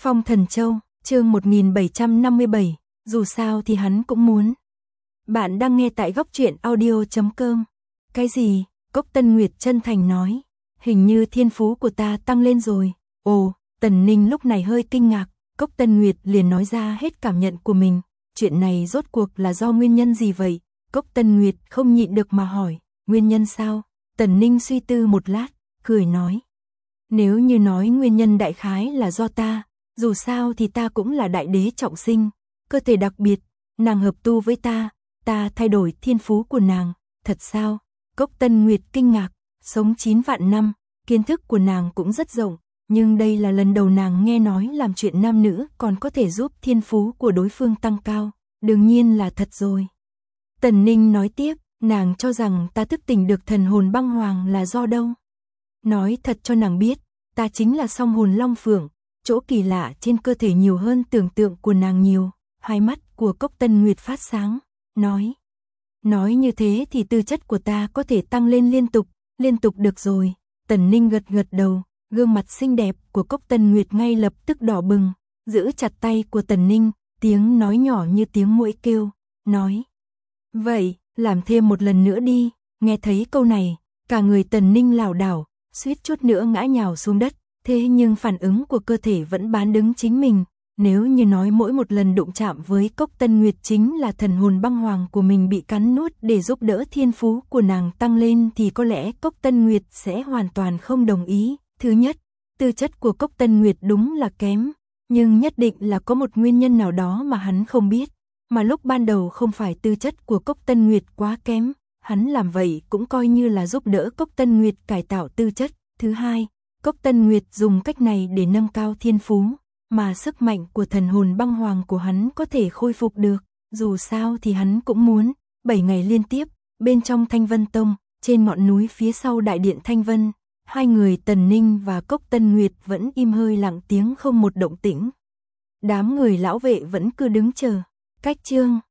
Phong Thần Châu, chương 1757, dù sao thì hắn cũng muốn. Bạn đang nghe tại góc truyện audio.com. Cái gì? Cốc Tân Nguyệt chân thành nói. Hình như thiên phú của ta tăng lên rồi. Ồ, Tần Ninh lúc này hơi kinh ngạc. Cốc Tân Nguyệt liền nói ra hết cảm nhận của mình. Chuyện này rốt cuộc là do nguyên nhân gì vậy? Cốc Tân Nguyệt không nhịn được mà hỏi. Nguyên nhân sao? Tần Ninh suy tư một lát, cười nói. Nếu như nói nguyên nhân đại khái là do ta, dù sao thì ta cũng là đại đế trọng sinh, cơ thể đặc biệt, nàng hợp tu với ta thay đổi thiên phú của nàng, thật sao? Cốc Tân Nguyệt kinh ngạc, sống 9 vạn năm, kiến thức của nàng cũng rất rộng, nhưng đây là lần đầu nàng nghe nói làm chuyện nam nữ còn có thể giúp thiên phú của đối phương tăng cao, đương nhiên là thật rồi. Tần Ninh nói tiếp, nàng cho rằng ta thức tỉnh được thần hồn băng hoàng là do đâu? Nói thật cho nàng biết, ta chính là song hồn long phượng, chỗ kỳ lạ trên cơ thể nhiều hơn tưởng tượng của nàng nhiều. Hai mắt của Cốc Tân Nguyệt phát sáng, nói như thế thì tư chất của ta có thể tăng lên liên tục được rồi. Tần Ninh gật đầu, gương mặt xinh đẹp của Cốc Tân Nguyệt ngay lập tức đỏ bừng, giữ chặt tay của Tần Ninh, tiếng nói nhỏ như tiếng muỗi kêu, nói. Vậy, làm thêm một lần nữa đi. Nghe thấy câu này, cả người Tần Ninh lảo đảo, suýt chút nữa ngã nhào xuống đất, thế nhưng phản ứng của cơ thể vẫn bán đứng chính mình. Nếu như nói mỗi một lần đụng chạm với Cốc Tân Nguyệt chính là thần hồn băng hoàng của mình bị cắn nuốt để giúp đỡ thiên phú của nàng tăng lên thì có lẽ Cốc Tân Nguyệt sẽ hoàn toàn không đồng ý. Thứ nhất, tư chất của Cốc Tân Nguyệt đúng là kém, nhưng nhất định là có một nguyên nhân nào đó mà hắn không biết, mà lúc ban đầu không phải tư chất của Cốc Tân Nguyệt quá kém, hắn làm vậy cũng coi như là giúp đỡ Cốc Tân Nguyệt cải tạo tư chất. Thứ hai, Cốc Tân Nguyệt dùng cách này để nâng cao thiên phú, mà sức mạnh của thần hồn băng hoàng của hắn có thể khôi phục được, dù sao thì hắn cũng muốn. 7 ngày liên tiếp, bên trong Thanh Vân Tông, trên ngọn núi phía sau đại điện Thanh Vân, hai người Tần Ninh và Cốc Tân Nguyệt vẫn im hơi lặng tiếng không một động tĩnh. Đám người lão vệ vẫn cứ đứng chờ. Cách chương